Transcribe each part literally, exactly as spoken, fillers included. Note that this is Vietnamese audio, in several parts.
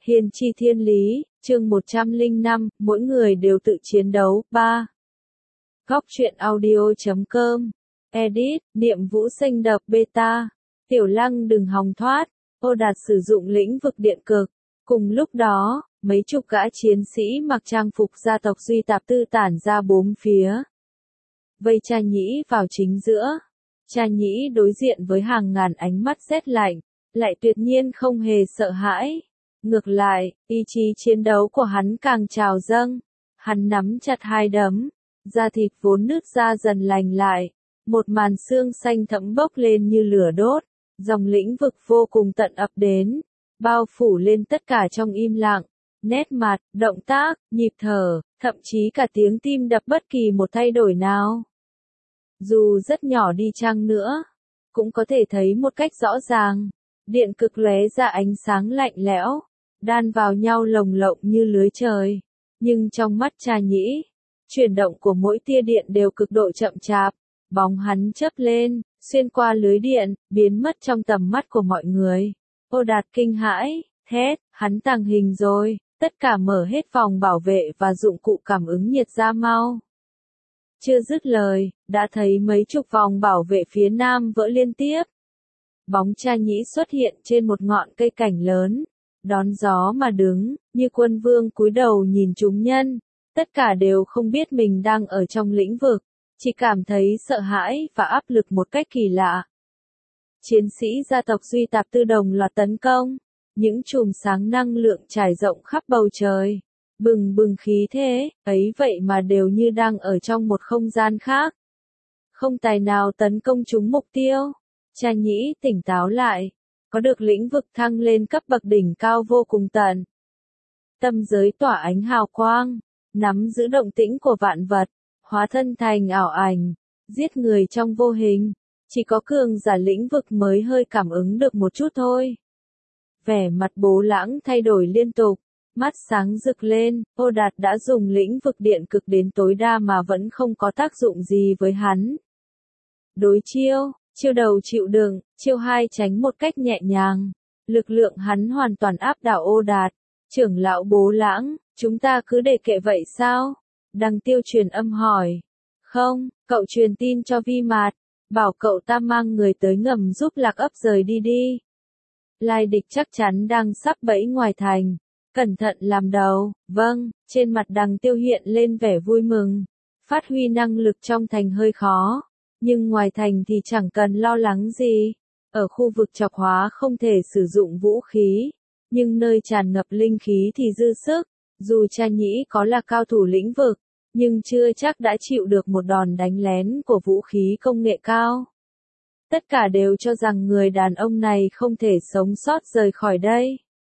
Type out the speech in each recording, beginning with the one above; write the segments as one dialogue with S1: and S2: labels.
S1: Hiền chi thiên lý, chương một trăm lẻ năm, mỗi người đều tự chiến đấu, ba. Góc truyện audio chấm com, edit, Niệm Vũ Sinh đập beta, Tiểu Lăng đừng hòng thoát, Ô Đạt sử dụng lĩnh vực điện cực. Cùng lúc đó, mấy chục gã chiến sĩ mặc trang phục gia tộc Duy Tạp Tư tản ra bốn phía. Vây Cha Nhĩ vào chính giữa. Cha Nhĩ đối diện với hàng ngàn ánh mắt rét lạnh, lại tuyệt nhiên không hề sợ hãi. Ngược lại, ý chí chiến đấu của hắn càng trào dâng. Hắn nắm chặt hai đấm, da thịt vốn nứt ra dần lành lại. Một màn xương xanh thẫm bốc lên như lửa đốt, dòng lĩnh vực vô cùng tận ập đến, bao phủ lên tất cả trong im lặng. Nét mặt, động tác, nhịp thở, thậm chí cả tiếng tim đập bất kỳ một thay đổi nào. Dù rất nhỏ đi chăng nữa, cũng có thể thấy một cách rõ ràng. Điện cực lóe ra ánh sáng lạnh lẽo, đan vào nhau lồng lộng như lưới trời. Nhưng trong mắt Cha Nhĩ, chuyển động của mỗi tia điện đều cực độ chậm chạp. Bóng hắn chớp lên, xuyên qua lưới điện, biến mất trong tầm mắt của mọi người. Ô Đạt kinh hãi, thét, hắn tàng hình rồi, tất cả mở hết vòng bảo vệ và dụng cụ cảm ứng nhiệt ra mau. Chưa dứt lời, đã thấy mấy chục vòng bảo vệ phía nam vỡ liên tiếp. Bóng Cha Nhĩ xuất hiện trên một ngọn cây cảnh lớn, đón gió mà đứng, như quân vương cúi đầu nhìn chúng nhân. Tất cả đều không biết mình đang ở trong lĩnh vực, chỉ cảm thấy sợ hãi và áp lực một cách kỳ lạ. Chiến sĩ gia tộc Duy Tạp Tư đồng loạt tấn công, những chùm sáng năng lượng trải rộng khắp bầu trời, bừng bừng khí thế, ấy vậy mà đều như đang ở trong một không gian khác. Không tài nào tấn công trúng mục tiêu. Cha Nhĩ tỉnh táo lại, có được lĩnh vực thăng lên cấp bậc đỉnh cao vô cùng tận. Tâm giới tỏa ánh hào quang, nắm giữ động tĩnh của vạn vật, hóa thân thành ảo ảnh, giết người trong vô hình. Chỉ có cường giả lĩnh vực mới hơi cảm ứng được một chút thôi. Vẻ mặt Bố Lãng thay đổi liên tục, mắt sáng rực lên. Ô Đạt đã dùng lĩnh vực điện cực đến tối đa mà vẫn không có tác dụng gì với hắn. Đối chiêu, chiêu đầu chịu đựng, chiêu hai tránh một cách nhẹ nhàng. Lực lượng hắn hoàn toàn áp đảo Ô Đạt. Trưởng lão Bố Lãng, chúng ta cứ để kệ vậy sao? Đằng Tiêu truyền âm hỏi. Không, cậu truyền tin cho Vi Mạt, bảo cậu ta mang người tới ngầm giúp Lạc Ấp rời đi đi. Lai địch chắc chắn đang sắp bẫy ngoài thành. Cẩn thận làm đầu. Vâng, trên mặt Đằng Tiêu hiện lên vẻ vui mừng. Phát huy năng lực trong thành hơi khó, nhưng ngoài thành thì chẳng cần lo lắng gì. Ở khu vực chọc hóa không thể sử dụng vũ khí, nhưng nơi tràn ngập linh khí thì dư sức. Dù Cha Nhĩ có là cao thủ lĩnh vực, nhưng chưa chắc đã chịu được một đòn đánh lén của vũ khí công nghệ cao. Tất cả đều cho rằng người đàn ông này không thể sống sót rời khỏi đây.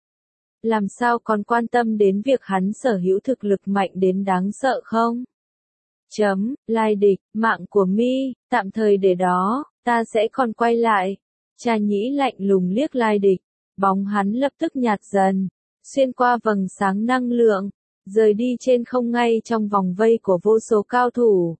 S1: Làm sao còn quan tâm đến việc hắn sở hữu thực lực mạnh đến đáng sợ không? Chấm, Lai địch, mạng của mi, tạm thời để đó, ta sẽ còn quay lại. Cha Nhĩ lạnh lùng liếc Lai địch, bóng hắn lập tức nhạt dần, xuyên qua vầng sáng năng lượng, rời đi trên không ngay trong vòng vây của vô số cao thủ.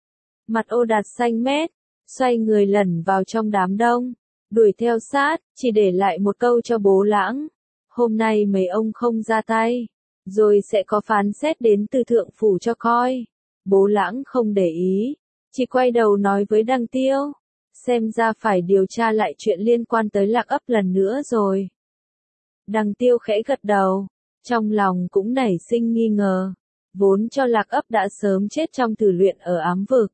S1: Mặt Ô Đạt xanh mét, xoay người lẩn vào trong đám đông, đuổi theo sát, chỉ để lại một câu cho Bố Lãng. Hôm nay mấy ông không ra tay, rồi sẽ có phán xét đến từ thượng phủ cho coi. Bố Lãng không để ý, chỉ quay đầu nói với Đằng Tiêu. Xem ra phải điều tra lại chuyện liên quan tới Lạc Ấp lần nữa rồi. Đằng Tiêu khẽ gật đầu, trong lòng cũng nảy sinh nghi ngờ. Vốn cho Lạc Ấp đã sớm chết trong thử luyện ở ám vực.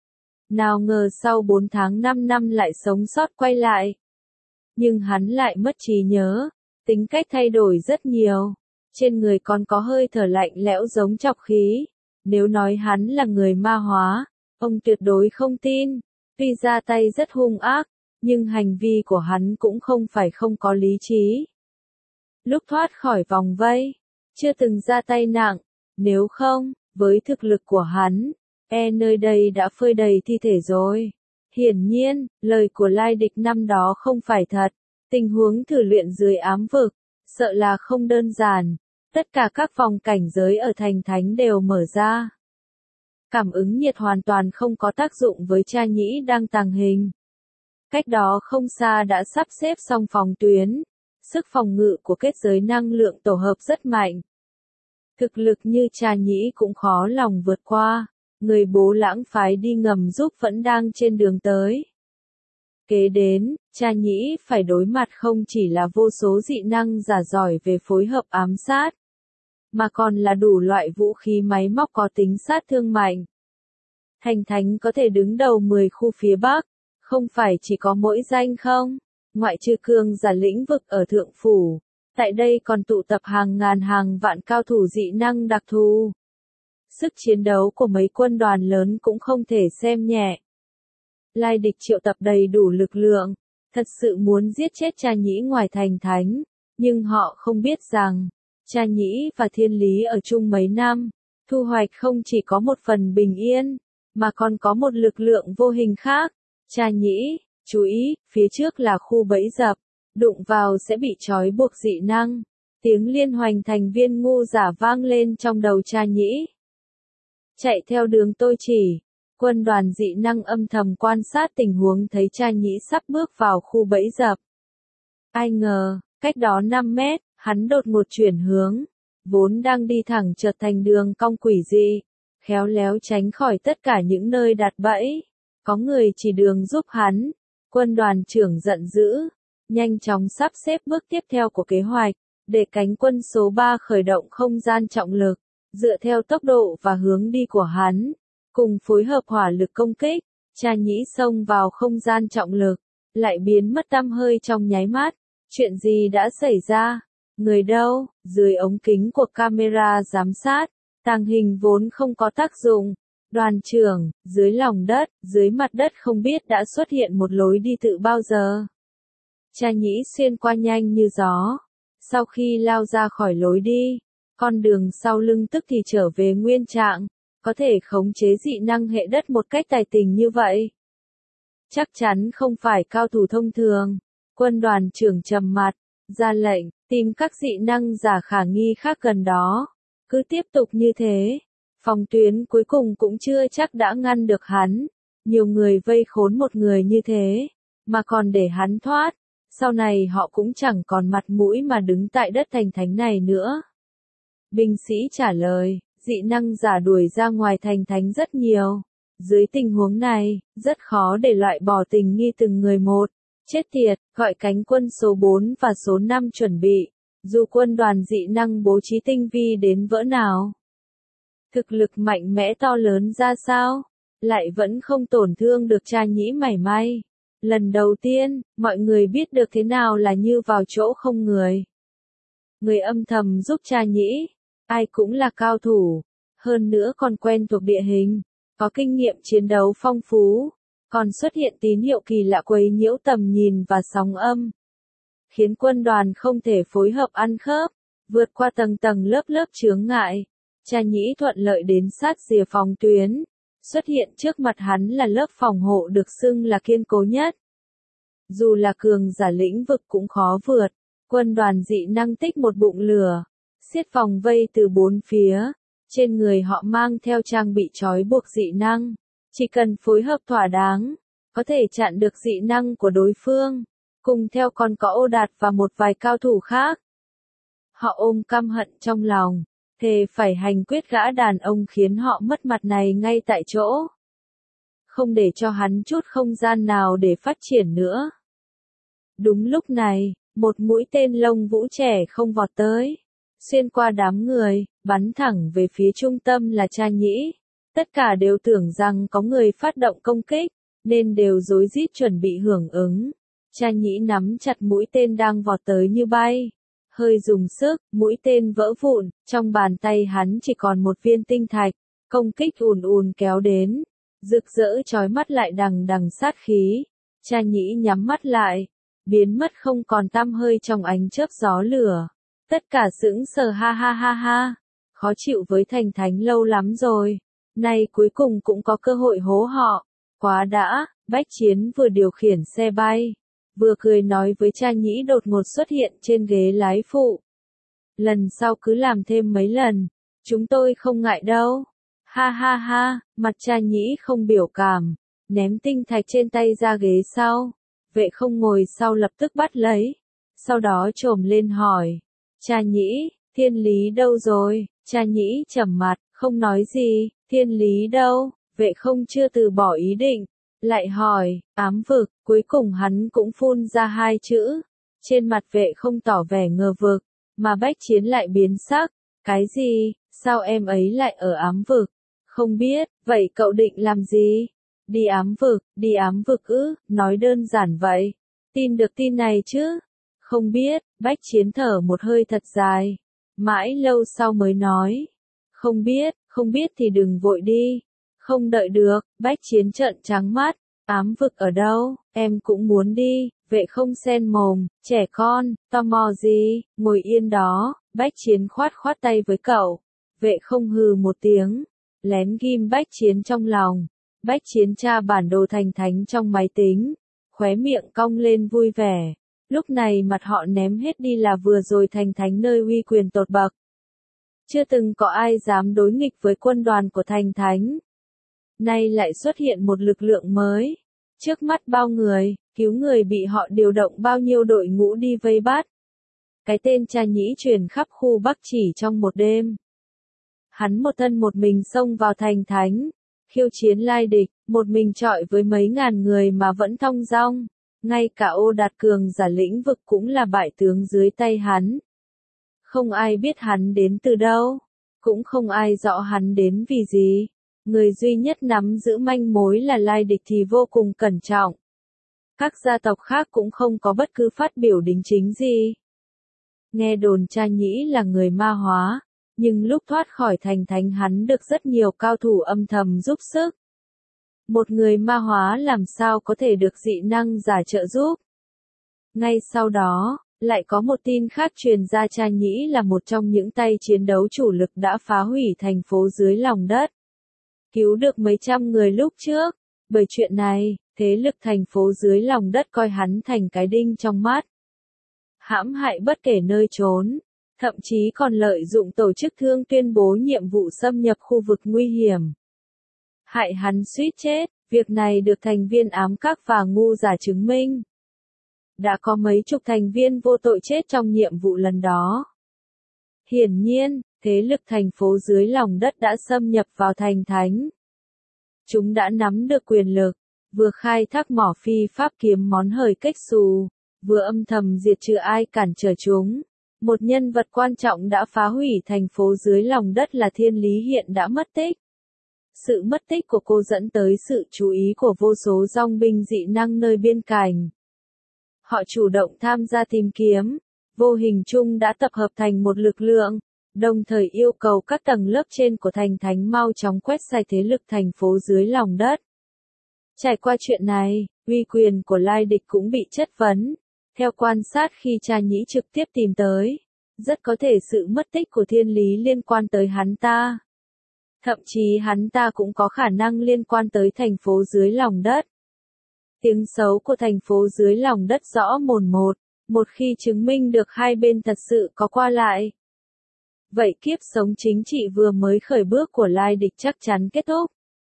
S1: Nào ngờ sau bốn tháng năm năm lại sống sót quay lại. Nhưng hắn lại mất trí nhớ, tính cách thay đổi rất nhiều. Trên người còn có hơi thở lạnh lẽo giống chọc khí. Nếu nói hắn là người ma hóa, ông tuyệt đối không tin. Tuy ra tay rất hung ác, nhưng hành vi của hắn cũng không phải không có lý trí. Lúc thoát khỏi vòng vây, chưa từng ra tay nặng. Nếu không, với thực lực của hắn, e nơi đây đã phơi đầy thi thể rồi. Hiển nhiên, lời của Lai địch năm đó không phải thật. Tình huống thử luyện dưới ám vực, sợ là không đơn giản. Tất cả các vòng cảnh giới ở thành thánh đều mở ra. Cảm ứng nhiệt hoàn toàn không có tác dụng với Cha Nhĩ đang tàng hình. Cách đó không xa đã sắp xếp xong phòng tuyến. Sức phòng ngự của kết giới năng lượng tổ hợp rất mạnh. Thực lực như Cha Nhĩ cũng khó lòng vượt qua, người bố lãng phái đi ngầm giúp vẫn đang trên đường tới. Kế đến, Cha Nhĩ phải đối mặt không chỉ là vô số dị năng giả giỏi về phối hợp ám sát, mà còn là đủ loại vũ khí máy móc có tính sát thương mạnh. Thành Thánh có thể đứng đầu mười khu phía Bắc, không phải chỉ có mỗi danh không, ngoại trừ cường giả lĩnh vực ở Thượng Phủ, tại đây còn tụ tập hàng ngàn hàng vạn cao thủ dị năng đặc thù. Sức chiến đấu của mấy quân đoàn lớn cũng không thể xem nhẹ. Lai địch triệu tập đầy đủ lực lượng, thật sự muốn giết chết Cha Nhĩ ngoài Thành Thánh, nhưng họ không biết rằng, Cha Nhĩ và Thiên Lý ở chung mấy năm, thu hoạch không chỉ có một phần bình yên, mà còn có một lực lượng vô hình khác. Cha Nhĩ, chú ý, phía trước là khu bẫy dập, đụng vào sẽ bị trói buộc dị năng. Tiếng liên hoành thành viên ngu giả vang lên trong đầu Cha Nhĩ. Chạy theo đường tôi chỉ, quân đoàn dị năng âm thầm quan sát tình huống thấy Cha Nhĩ sắp bước vào khu bẫy dập. Ai ngờ, cách đó năm mét, hắn đột ngột chuyển hướng, vốn đang đi thẳng chợt thành đường cong quỷ dị, khéo léo tránh khỏi tất cả những nơi đặt bẫy. Có người chỉ đường giúp hắn, quân đoàn trưởng giận dữ, nhanh chóng sắp xếp bước tiếp theo của kế hoạch, để cánh quân số ba khởi động không gian trọng lực, dựa theo tốc độ và hướng đi của hắn, cùng phối hợp hỏa lực công kích, Cha Nhĩ xông vào không gian trọng lực, lại biến mất tăm hơi trong nháy mắt. Chuyện gì đã xảy ra? Người đâu? Dưới ống kính của camera giám sát, tàng hình vốn không có tác dụng. Đoàn trưởng, dưới lòng đất, dưới mặt đất không biết đã xuất hiện một lối đi tự bao giờ. Cha Nhĩ xuyên qua nhanh như gió. Sau khi lao ra khỏi lối đi, con đường sau lưng tức thì trở về nguyên trạng, có thể khống chế dị năng hệ đất một cách tài tình như vậy. Chắc chắn không phải cao thủ thông thường. Quân đoàn trưởng trầm mặt, ra lệnh, tìm các dị năng giả khả nghi khác gần đó. Cứ tiếp tục như thế, phòng tuyến cuối cùng cũng chưa chắc đã ngăn được hắn. Nhiều người vây khốn một người như thế, mà còn để hắn thoát, sau này họ cũng chẳng còn mặt mũi mà đứng tại đất thành thánh này nữa. Binh sĩ trả lời, dị năng giả đuổi ra ngoài thành thánh rất nhiều. Dưới tình huống này, rất khó để loại bỏ tình nghi từng người một. Chết tiệt, gọi cánh quân số bốn và số năm chuẩn bị, dù quân đoàn dị năng bố trí tinh vi đến vỡ nào. Thực lực mạnh mẽ to lớn ra sao, lại vẫn không tổn thương được Cha Nhĩ mảy may. Lần đầu tiên, mọi người biết được thế nào là như vào chỗ không người. Người âm thầm giúp Cha Nhĩ, ai cũng là cao thủ, hơn nữa còn quen thuộc địa hình, có kinh nghiệm chiến đấu phong phú. Còn xuất hiện tín hiệu kỳ lạ quấy nhiễu tầm nhìn và sóng âm, khiến quân đoàn không thể phối hợp ăn khớp, vượt qua tầng tầng lớp lớp chướng ngại. Cha Nhĩ thuận lợi đến sát rìa phòng tuyến, xuất hiện trước mặt hắn là lớp phòng hộ được xưng là kiên cố nhất. Dù là cường giả lĩnh vực cũng khó vượt, quân đoàn dị năng tích một bụng lửa, xiết vòng vây từ bốn phía, trên người họ mang theo trang bị trói buộc dị năng. Chỉ cần phối hợp thỏa đáng, có thể chặn được dị năng của đối phương, cùng theo còn có Ô Đạt và một vài cao thủ khác. Họ ôm căm hận trong lòng, thề phải hành quyết gã đàn ông khiến họ mất mặt này ngay tại chỗ. Không để cho hắn chút không gian nào để phát triển nữa. Đúng lúc này, một mũi tên lông vũ trẻ không vọt tới, xuyên qua đám người, bắn thẳng về phía trung tâm là Cha Nhĩ. Tất cả đều tưởng rằng có người phát động công kích, nên đều rối rít chuẩn bị hưởng ứng. Cha Nhĩ nắm chặt mũi tên đang vọt tới như bay. Hơi dùng sức, mũi tên vỡ vụn, trong bàn tay hắn chỉ còn một viên tinh thạch. Công kích ùn ùn kéo đến, rực rỡ chói mắt lại đằng đằng sát khí. Cha Nhĩ nhắm mắt lại, biến mất không còn tăm hơi trong ánh chớp gió lửa. Tất cả sững sờ ha ha ha ha, khó chịu với thành thánh lâu lắm rồi. Nay cuối cùng cũng có cơ hội hố họ. Quá đã, Bách Chiến vừa điều khiển xe bay, vừa cười nói với Cha Nhĩ đột ngột xuất hiện trên ghế lái phụ. Lần sau cứ làm thêm mấy lần, chúng tôi không ngại đâu. Ha ha ha, mặt Cha Nhĩ không biểu cảm, ném tinh thạch trên tay ra ghế sau. Vệ không ngồi sau lập tức bắt lấy. sau đó trồm lên hỏi. Cha Nhĩ, Thiên Lý đâu rồi? Cha Nhĩ trầm mặt, không nói gì. Thiên Lý đâu? Vệ không chưa từ bỏ ý định. Lại hỏi, ám vực, cuối cùng hắn cũng phun ra hai chữ. Trên mặt vệ không tỏ vẻ ngờ vực, mà Bách Chiến lại biến sắc. Cái gì? Sao em ấy lại ở ám vực? Không biết, vậy cậu định làm gì? Đi ám vực, đi ám vực ư, nói đơn giản vậy. Tin được tin này chứ? Không biết, Bách Chiến thở một hơi thật dài. Mãi lâu sau mới nói. Không biết, không biết thì đừng vội đi. Không đợi được, Bách Chiến trợn trắng mắt. Ám vực ở đâu, em cũng muốn đi. Vệ không sen mồm, trẻ con, tò mò gì, ngồi yên đó. Bách Chiến khoát khoát tay với cậu. Vệ không hừ một tiếng, lén ghim Bách Chiến trong lòng. Bách Chiến tra bản đồ thành thánh trong máy tính, khóe miệng cong lên vui vẻ. Lúc này mặt họ ném hết đi là vừa rồi thành thánh nơi uy quyền tột bậc. Chưa từng có ai dám đối nghịch với quân đoàn của thành thánh. Nay lại xuất hiện một lực lượng mới. Trước mắt bao người, cứu người bị họ điều động bao nhiêu đội ngũ đi vây bắt. Cái tên Cha Nhĩ truyền khắp khu Bắc chỉ trong một đêm. Hắn một thân một mình xông vào thành thánh, khiêu chiến lai địch, một mình chọi với mấy ngàn người mà vẫn thong dong. Ngay cả Ô Đạt cường giả lĩnh vực cũng là bại tướng dưới tay hắn. Không ai biết hắn đến từ đâu, cũng không ai rõ hắn đến vì gì. Người duy nhất nắm giữ manh mối là lai địch thì vô cùng cẩn trọng. Các gia tộc khác cũng không có bất cứ phát biểu đính chính gì. Nghe đồn Cha Nhĩ là người ma hóa, nhưng lúc thoát khỏi thành thánh hắn được rất nhiều cao thủ âm thầm giúp sức. Một người ma hóa làm sao có thể được dị năng giả trợ giúp. Ngay sau đó, lại có một tin khác truyền ra Cha Nhĩ là một trong những tay chiến đấu chủ lực đã phá hủy thành phố dưới lòng đất. Cứu được mấy trăm người lúc trước. Bởi chuyện này, thế lực thành phố dưới lòng đất coi hắn thành cái đinh trong mắt. Hãm hại bất kể nơi trốn. Thậm chí còn lợi dụng tổ chức thương tuyên bố nhiệm vụ xâm nhập khu vực nguy hiểm. Hại hắn suýt chết, việc này được thành viên ám các và ngu giả chứng minh. Đã có mấy chục thành viên vô tội chết trong nhiệm vụ lần đó. Hiển nhiên, thế lực thành phố dưới lòng đất đã xâm nhập vào thành thánh. Chúng đã nắm được quyền lực, vừa khai thác mỏ phi pháp kiếm món hời cách xù, vừa âm thầm diệt trừ ai cản trở chúng. Một nhân vật quan trọng đã phá hủy thành phố dưới lòng đất là Thiên Lý hiện đã mất tích. Sự mất tích của cô dẫn tới sự chú ý của vô số dòng binh dị năng nơi biên cảnh. Họ chủ động tham gia tìm kiếm, vô hình chung đã tập hợp thành một lực lượng, đồng thời yêu cầu các tầng lớp trên của thành thánh mau chóng quét sạch thế lực thành phố dưới lòng đất. Trải qua chuyện này, uy quyền của lai địch cũng bị chất vấn. Theo quan sát khi Cha Nhĩ trực tiếp tìm tới, rất có thể sự mất tích của Thiên Lý liên quan tới hắn ta. Thậm chí hắn ta cũng có khả năng liên quan tới thành phố dưới lòng đất. Tiếng xấu của thành phố dưới lòng đất rõ mồn một, một khi chứng minh được hai bên thật sự có qua lại. Vậy kiếp sống chính trị vừa mới khởi bước của lai địch chắc chắn kết thúc.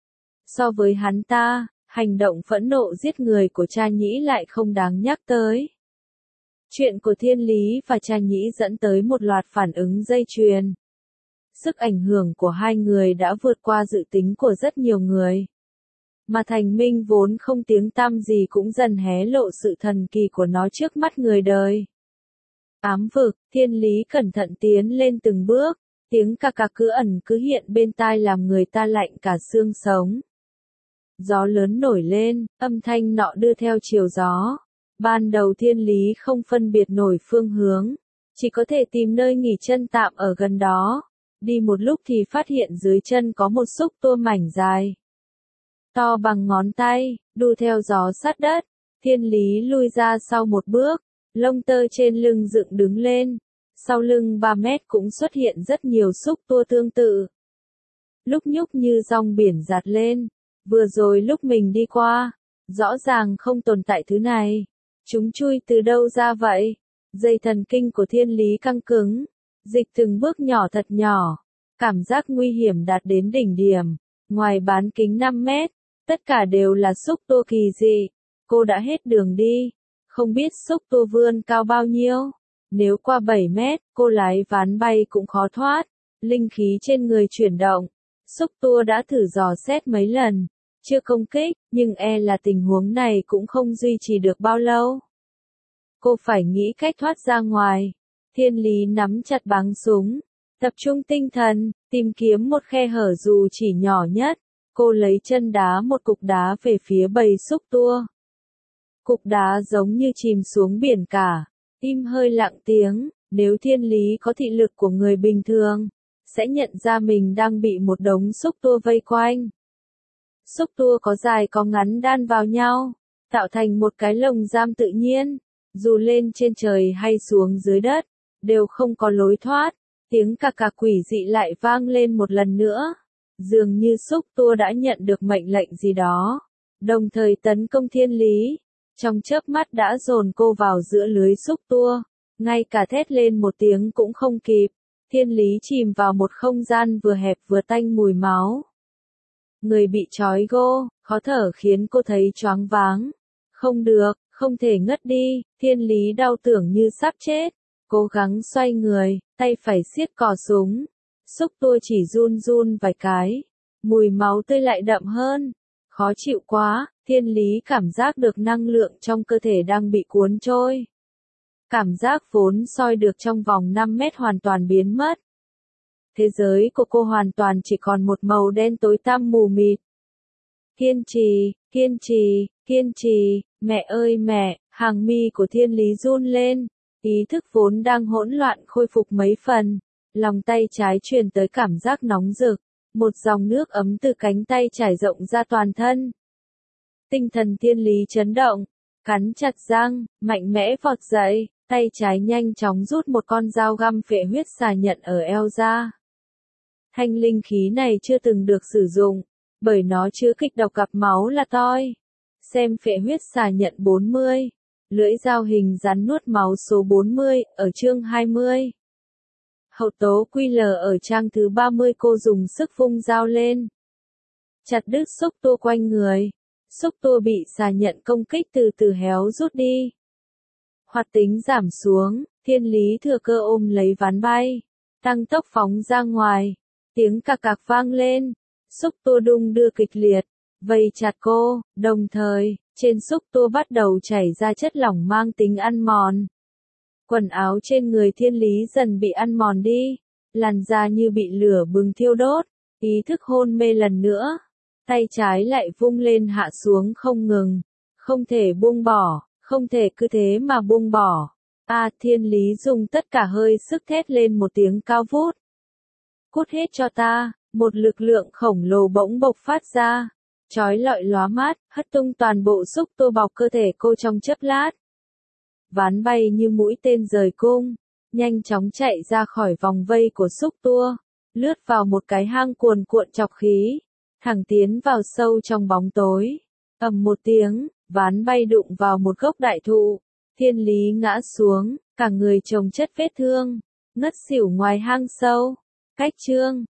S1: So với hắn ta, hành động phẫn nộ giết người của Cha Nhĩ lại không đáng nhắc tới. Chuyện của Thiên Lý và Cha Nhĩ dẫn tới một loạt phản ứng dây chuyền. Sức ảnh hưởng của hai người đã vượt qua dự tính của rất nhiều người. Mà Thành Minh vốn không tiếng tăm gì cũng dần hé lộ sự thần kỳ của nó trước mắt người đời. Ám vực, Thiên Lý cẩn thận tiến lên từng bước, tiếng cà cà cứ ẩn cứ hiện bên tai làm người ta lạnh cả xương sống. Gió lớn nổi lên, âm thanh nọ đưa theo chiều gió. Ban đầu Thiên Lý không phân biệt nổi phương hướng, chỉ có thể tìm nơi nghỉ chân tạm ở gần đó. Đi một lúc thì phát hiện dưới chân có một xúc tua mảnh dài, to bằng ngón tay, đu theo gió sát đất. Thiên Lý lui ra sau một bước, lông tơ trên lưng dựng đứng lên. Sau lưng ba mét cũng xuất hiện rất nhiều xúc tua tương tự. Lúc nhúc như dòng biển giạt lên. Vừa rồi lúc mình đi qua, rõ ràng không tồn tại thứ này. Chúng chui từ đâu ra vậy? Dây thần kinh của Thiên Lý căng cứng, dịch từng bước nhỏ thật nhỏ. Cảm giác nguy hiểm đạt đến đỉnh điểm. Ngoài bán kính năm mét, tất cả đều là xúc tua kỳ dị. Cô đã hết đường đi. Không biết xúc tua vươn cao bao nhiêu. Nếu qua bảy mét, cô lái ván bay cũng khó thoát. Linh khí trên người chuyển động. Xúc tua đã thử dò xét mấy lần. Chưa công kích, nhưng e là tình huống này cũng không duy trì được bao lâu. Cô phải nghĩ cách thoát ra ngoài. Thiên Lý nắm chặt báng súng. Tập trung tinh thần, tìm kiếm một khe hở dù chỉ nhỏ nhất. Cô lấy chân đá một cục đá về phía bầy xúc tua. Cục đá giống như chìm xuống biển cả. Im hơi lặng tiếng, nếu Thiên Lý có thị lực của người bình thường, sẽ nhận ra mình đang bị một đống xúc tua vây quanh. Xúc tua có dài có ngắn đan vào nhau, tạo thành một cái lồng giam tự nhiên, dù lên trên trời hay xuống dưới đất, đều không có lối thoát. Tiếng cà cà quỷ dị lại vang lên một lần nữa, dường như xúc tua đã nhận được mệnh lệnh gì đó, đồng thời tấn công Thiên Lý. Trong chớp mắt đã dồn cô vào giữa lưới xúc tua, ngay cả thét lên một tiếng cũng không kịp. Thiên Lý chìm vào một không gian vừa hẹp vừa tanh mùi máu. Người bị trói gô, khó thở khiến cô thấy choáng váng. Không được, không thể ngất đi. Thiên Lý đau tưởng như sắp chết. Cố gắng xoay người, tay phải siết cò súng. Xúc tua chỉ run run vài cái. Mùi máu tươi lại đậm hơn. Khó chịu quá, Thiên Lý cảm giác được năng lượng trong cơ thể đang bị cuốn trôi. Cảm giác vốn soi được trong vòng năm mét hoàn toàn biến mất. Thế giới của cô hoàn toàn chỉ còn một màu đen tối tăm mù mịt. Kiên trì, kiên trì, kiên trì, mẹ ơi mẹ, hàng mi của Thiên Lý run lên. Ý thức vốn đang hỗn loạn khôi phục mấy phần. Lòng tay trái truyền tới cảm giác nóng rực. Một dòng nước ấm từ cánh tay trải rộng ra toàn thân. Tinh thần Thiên Lý chấn động, cắn chặt răng, mạnh mẽ vọt dậy, tay trái nhanh chóng rút một con dao găm phệ huyết xà nhận ở eo ra. Thanh linh khí này chưa từng được sử dụng, bởi nó chứa kịch độc gặp máu là toi. Xem phệ huyết xà nhận bốn mươi, lưỡi dao hình rắn nuốt máu số bốn mươi, ở chương hai mươi. Hậu tố quy lờ ở trang thứ ba mươi cô dùng sức vung dao lên. Chặt đứt xúc tua quanh người. Xúc tua bị xà nhận công kích từ từ héo rút đi. Hoạt tính giảm xuống, Thiên Lý thừa cơ ôm lấy ván bay. Tăng tốc phóng ra ngoài. Tiếng cạc cạc vang lên. Xúc tua đung đưa kịch liệt. Vây chặt cô, đồng thời, trên xúc tua bắt đầu chảy ra chất lỏng mang tính ăn mòn. Quần áo trên người Thiên Lý dần bị ăn mòn đi. Làn da như bị lửa bừng thiêu đốt. Ý thức hôn mê lần nữa. Tay trái lại vung lên hạ xuống không ngừng. Không thể buông bỏ, không thể cứ thế mà buông bỏ. A à, Thiên Lý dùng tất cả hơi sức thét lên một tiếng cao vút. Cút hết cho ta, một lực lượng khổng lồ bỗng bộc phát ra. Chói lọi lóa mắt, hất tung toàn bộ xúc tua bọc cơ thể cô trong chớp lát. Ván bay như mũi tên rời cung, nhanh chóng chạy ra khỏi vòng vây của xúc tua, lướt vào một cái hang cuồn cuộn chọc khí. Thẳng tiến vào sâu trong bóng tối. Ầm một tiếng, ván bay đụng vào một gốc đại thụ. Thiên Lý ngã xuống, cả người chồng chất vết thương, ngất xỉu ngoài hang sâu. Cách chương